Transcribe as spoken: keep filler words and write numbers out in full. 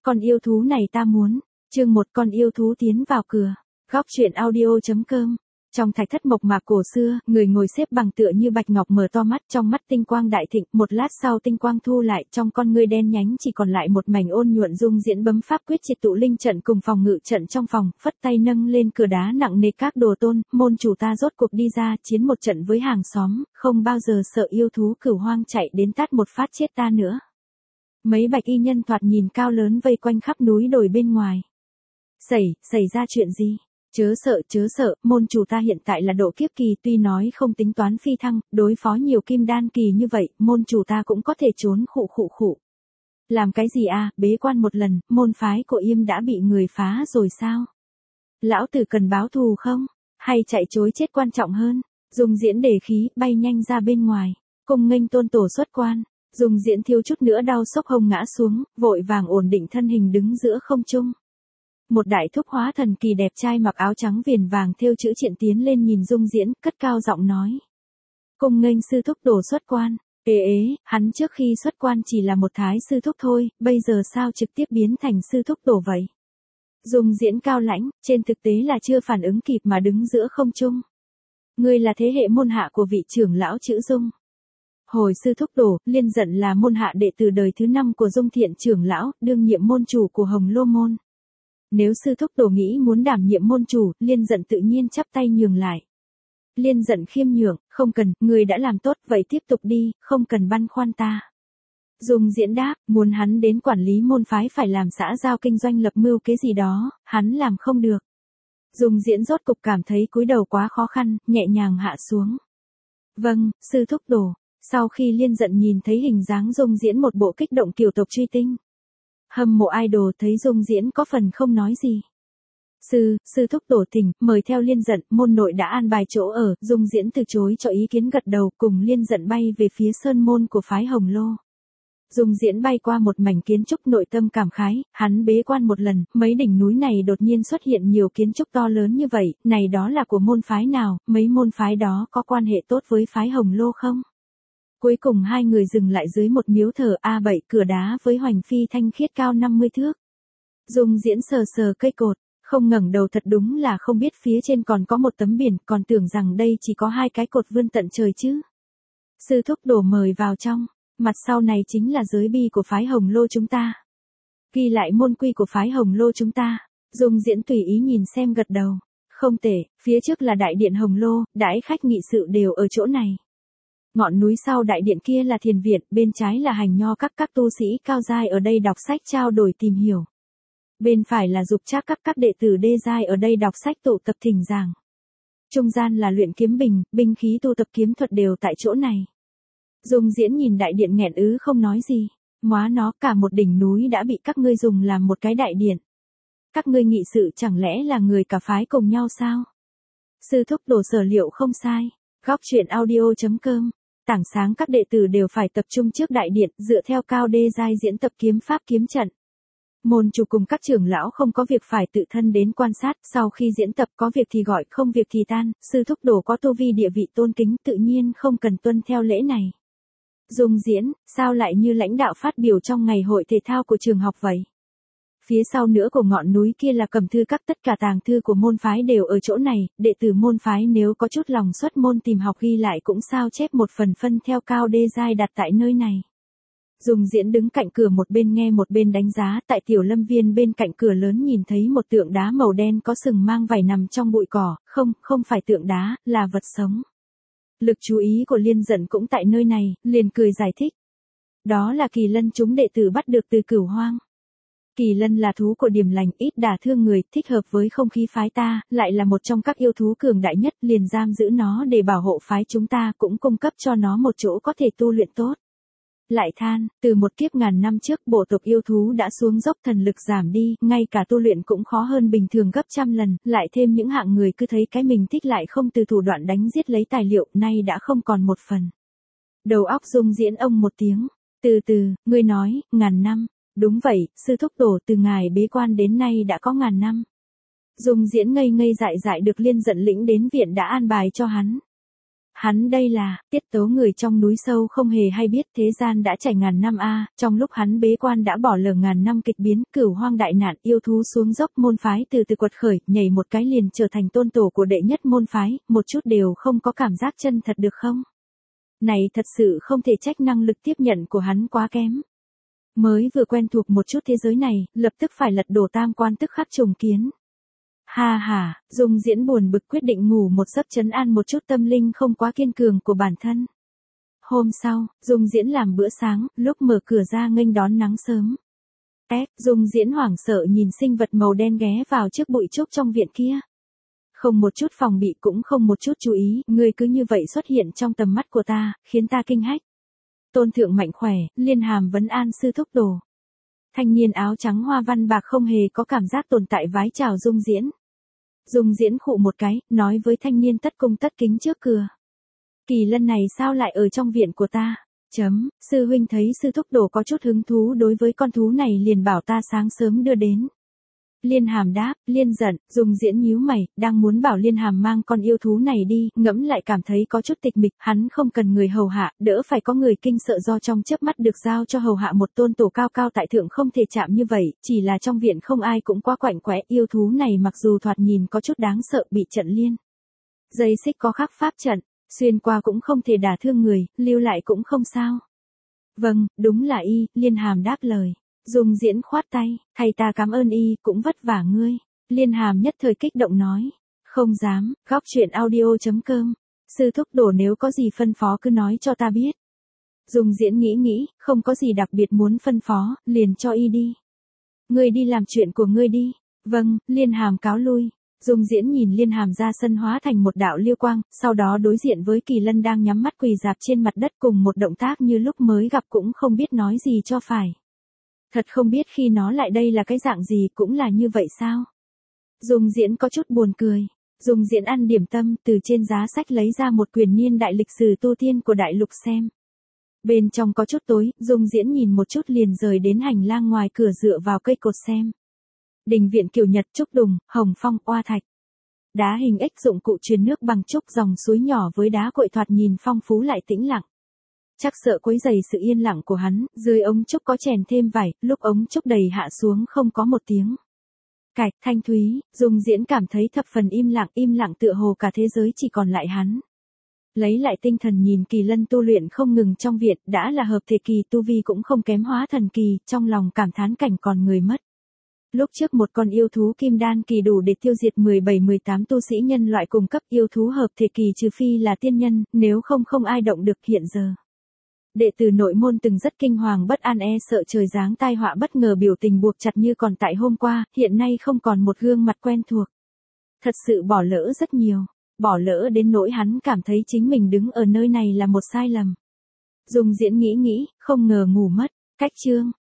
Con yêu thú này ta muốn. Chương một con yêu thú tiến vào cửa. Góc truyện audio.com. Trong thạch thất mộc mạc cổ xưa, người ngồi xếp bằng tựa như bạch ngọc mở to mắt, trong mắt tinh quang đại thịnh, một lát sau tinh quang thu lại, trong con ngươi đen nhánh chỉ còn lại một mảnh ôn nhuận. Dung Diễn bấm pháp quyết triệt tụ linh trận cùng phòng ngự trận trong phòng, phất tay nâng lên cửa đá nặng nề các đồ tôn, môn chủ ta rốt cuộc đi ra, chiến một trận với hàng xóm, không bao giờ sợ yêu thú cửu hoang chạy đến tát một phát chết ta nữa. Mấy bạch y nhân thoạt nhìn cao lớn vây quanh khắp núi đồi bên ngoài. Xảy, xảy ra chuyện gì? Chớ sợ, chớ sợ, môn chủ ta hiện tại là độ kiếp kỳ, tuy nói không tính toán phi thăng, đối phó nhiều kim đan kỳ như vậy, môn chủ ta cũng có thể trốn khụ khụ khụ. Làm cái gì à, bế quan một lần, môn phái của Yêm đã bị người phá rồi sao? Lão tử cần báo thù không? Hay chạy chối chết quan trọng hơn? Dung Diễn đề khí, bay nhanh ra bên ngoài, cùng nghênh tôn tổ xuất quan. Dung Diễn thiếu chút nữa đau sốc hông ngã xuống, vội vàng ổn định thân hình đứng giữa không trung. Một đại thúc hóa thần kỳ đẹp trai mặc áo trắng viền vàng thêu chữ triện tiến lên nhìn Dung Diễn, cất cao giọng nói. Cùng nghênh sư thúc tổ xuất quan. Ê ế, hắn trước khi xuất quan chỉ là một thái sư thúc thôi, bây giờ sao trực tiếp biến thành sư thúc tổ vậy? Dung Diễn cao lãnh, trên thực tế là chưa phản ứng kịp mà đứng giữa không trung. Ngươi là thế hệ môn hạ của vị trưởng lão chữ Dung. Hồi sư thúc tổ, Liên Dận là môn hạ đệ tử đời thứ năm của Dung Thiện trưởng lão, đương nhiệm môn chủ của Hồng Lô môn. Nếu sư thúc tổ nghĩ muốn đảm nhiệm môn chủ, Liên Dận tự nhiên chắp tay nhường lại. Liên Dận khiêm nhường, không cần, người đã làm tốt, vậy tiếp tục đi, không cần băn khoăn ta. Dung Diễn đáp, muốn hắn đến quản lý môn phái phải làm xã giao kinh doanh lập mưu cái gì đó, hắn làm không được. Dung Diễn rốt cục cảm thấy cúi đầu quá khó khăn, nhẹ nhàng hạ xuống. Vâng, sư thúc tổ. Sau khi Liên Dận nhìn thấy hình dáng Dung Diễn một bộ kích động kiều tộc truy tinh. Hâm mộ idol thấy Dung Diễn có phần không nói gì. Sư, sư thúc tổ thỉnh, mời theo Liên Dận, môn nội đã an bài chỗ ở, Dung Diễn từ chối cho ý kiến gật đầu, cùng Liên Dận bay về phía sơn môn của phái Hồng Lô. Dung Diễn bay qua một mảnh kiến trúc nội tâm cảm khái, hắn bế quan một lần, mấy đỉnh núi này đột nhiên xuất hiện nhiều kiến trúc to lớn như vậy, này đó là của môn phái nào, mấy môn phái đó có quan hệ tốt với phái Hồng Lô không? Cuối cùng hai người dừng lại dưới một miếu thờ A bảy cửa đá với hoành phi thanh khiết cao năm mươi thước. Dung Diễn sờ sờ cây cột, không ngẩng đầu thật đúng là không biết phía trên còn có một tấm biển, còn tưởng rằng đây chỉ có hai cái cột vươn tận trời chứ. Sư thúc đổ mời vào trong, mặt sau này chính là giới bi của phái Hồng Lô chúng ta. Ghi lại môn quy của phái Hồng Lô chúng ta. Dung Diễn tùy ý nhìn xem gật đầu. Không tệ, phía trước là đại điện Hồng Lô, đãi khách nghị sự đều ở chỗ này. Ngọn núi sau đại điện kia là thiền viện, bên trái là hành nho các các tu sĩ cao giai ở đây đọc sách trao đổi tìm hiểu. Bên phải là dục trác các các đệ tử đê giai ở đây đọc sách tụ tập thỉnh giảng. Trung gian là luyện kiếm bình, binh khí tu tập kiếm thuật đều tại chỗ này. Dung Diễn nhìn đại điện nghẹn ứ không nói gì. Móa nó, cả một đỉnh núi đã bị các ngươi dùng làm một cái đại điện. Các ngươi nghị sự chẳng lẽ là người cả phái cùng nhau sao? Sư thúc tổ sở liệu không sai. Góc truyện audio.com. Tảng sáng các đệ tử đều phải tập trung trước đại điện, dựa theo cao đê giai diễn tập kiếm pháp kiếm trận. Môn chủ cùng các trưởng lão không có việc phải tự thân đến quan sát, sau khi diễn tập có việc thì gọi, không việc thì tan, sư thúc tổ có tu vi địa vị tôn kính tự nhiên không cần tuân theo lễ này. Dung Diễn, sao lại như lãnh đạo phát biểu trong ngày hội thể thao của trường học vậy? Phía sau nữa của ngọn núi kia là cầm thư các, tất cả tàng thư của môn phái đều ở chỗ này, đệ tử môn phái nếu có chút lòng xuất môn tìm học ghi lại cũng sao chép một phần phân theo cao đê giai đặt tại nơi này. Dung Diễn đứng cạnh cửa một bên nghe một bên đánh giá, tại tiểu lâm viên bên cạnh cửa lớn nhìn thấy một tượng đá màu đen có sừng mang vảy nằm trong bụi cỏ, không, không phải tượng đá, là vật sống. Lực chú ý của Liên Dận cũng tại nơi này, liền cười giải thích. Đó là kỳ lân chúng đệ tử bắt được từ Cửu Hoang. Kỳ lân là thú của điềm lành, ít đả thương người, thích hợp với không khí phái ta, lại là một trong các yêu thú cường đại nhất, liền giam giữ nó để bảo hộ phái chúng ta, cũng cung cấp cho nó một chỗ có thể tu luyện tốt. Lại than, từ một kiếp ngàn năm trước bộ tộc yêu thú đã xuống dốc, thần lực giảm đi, ngay cả tu luyện cũng khó hơn bình thường gấp trăm lần, lại thêm những hạng người cứ thấy cái mình thích lại không từ thủ đoạn đánh giết lấy tài liệu, nay đã không còn một phần. Đầu óc Dung Diễn ông một tiếng, từ từ, ngươi nói, ngàn năm. Đúng vậy, sư thúc tổ, từ ngài bế quan đến nay đã có ngàn năm. Dung Diễn ngây ngây dại dại được Liên Dận lĩnh đến viện đã an bài cho hắn. Hắn đây là, tiết tấu người trong núi sâu không hề hay biết thế gian đã trải ngàn năm a, trong lúc hắn bế quan đã bỏ lỡ ngàn năm kịch biến, cửu hoang đại nạn, yêu thú xuống dốc, môn phái từ từ quật khởi, nhảy một cái liền trở thành tôn tổ của đệ nhất môn phái, một chút đều không có cảm giác chân thật được không? Này thật sự không thể trách năng lực tiếp nhận của hắn quá kém. Mới vừa quen thuộc một chút thế giới này, lập tức phải lật đổ tam quan tức khắc trùng kiến. Ha ha, Dung Diễn buồn bực quyết định ngủ một giấc trấn an một chút tâm linh không quá kiên cường của bản thân. Hôm sau, Dung Diễn làm bữa sáng, lúc mở cửa ra nghênh đón nắng sớm. Ép, Dung Diễn hoảng sợ nhìn sinh vật màu đen ghé vào trước bụi trúc trong viện kia. Không một chút phòng bị cũng không một chút chú ý, ngươi cứ như vậy xuất hiện trong tầm mắt của ta, khiến ta kinh hách. Tôn thượng mạnh khỏe, Liên Hàm vấn an sư thúc đồ. Thanh niên áo trắng hoa văn bạc không hề có cảm giác tồn tại vái chào Dung Diễn. Dung Diễn khụ một cái, nói với thanh niên tất cung tất kính trước cửa. Kỳ Lân này sao lại ở trong viện của ta? Chấm, sư huynh thấy sư thúc đồ có chút hứng thú đối với con thú này liền bảo ta sáng sớm đưa đến. Liên Hàm đáp, Liên giận, Dung Diễn nhíu mày, đang muốn bảo Liên Hàm mang con yêu thú này đi, ngẫm lại cảm thấy có chút tịch mịch, hắn không cần người hầu hạ, đỡ phải có người kinh sợ do trong chớp mắt được giao cho hầu hạ một tôn tổ cao cao tại thượng không thể chạm như vậy, chỉ là trong viện không ai cũng quá quạnh quẽ, yêu thú này mặc dù thoạt nhìn có chút đáng sợ bị trận liên. Dây xích có khắc pháp trận, xuyên qua cũng không thể đả thương người, lưu lại cũng không sao. Vâng, đúng là y, Liên Hàm đáp lời. Dung Diễn khoát tay, thầy ta cảm ơn y, cũng vất vả ngươi. Liên Hàm nhất thời kích động nói. Không dám, góc chuyện audio chấm com. Sư thúc đổ nếu có gì phân phó cứ nói cho ta biết. Dung Diễn nghĩ nghĩ, không có gì đặc biệt muốn phân phó, liền cho y đi. Ngươi đi làm chuyện của ngươi đi. Vâng, Liên Hàm cáo lui. Dung Diễn nhìn Liên Hàm ra sân hóa thành một đạo liêu quang, sau đó đối diện với Kỳ Lân đang nhắm mắt quỳ dạp trên mặt đất cùng một động tác như lúc mới gặp cũng không biết nói gì cho phải. Thật không biết khi nó lại đây là cái dạng gì cũng là như vậy sao? Dung Diễn có chút buồn cười. Dung Diễn ăn điểm tâm từ trên giá sách lấy ra một quyển niên đại lịch sử tu tiên của đại lục xem. Bên trong có chút tối, Dung Diễn nhìn một chút liền rời đến hành lang ngoài cửa dựa vào cây cột xem. Đình viện Kiều Nhật, trúc đùng, hồng phong, oa thạch. Đá hình ếch dụng cụ truyền nước bằng trúc, dòng suối nhỏ với đá cội thoạt nhìn phong phú lại tĩnh lặng. Chắc sợ quấy rầy sự yên lặng của hắn, dưới ống trúc có chèn thêm vải, lúc ống trúc đầy hạ xuống không có một tiếng. Cạch, thanh thúy, Dung Diễn cảm thấy thập phần im lặng, im lặng tựa hồ cả thế giới chỉ còn lại hắn. Lấy lại tinh thần nhìn Kỳ Lân tu luyện không ngừng trong viện, đã là hợp thể kỳ tu vi cũng không kém hóa thần kỳ, trong lòng cảm thán cảnh còn người mất. Lúc trước một con yêu thú kim đan kỳ đủ để tiêu diệt mười bảy mười tám tu sĩ nhân loại cùng cấp, yêu thú hợp thể kỳ trừ phi là tiên nhân, nếu không không ai động được hiện giờ. Đệ tử nội môn từng rất kinh hoàng bất an e sợ trời giáng tai họa bất ngờ biểu tình buộc chặt như còn tại hôm qua, hiện nay không còn một gương mặt quen thuộc. Thật sự bỏ lỡ rất nhiều, bỏ lỡ đến nỗi hắn cảm thấy chính mình đứng ở nơi này là một sai lầm. Dung Diễn nghĩ nghĩ, không ngờ ngủ mất, cách chương.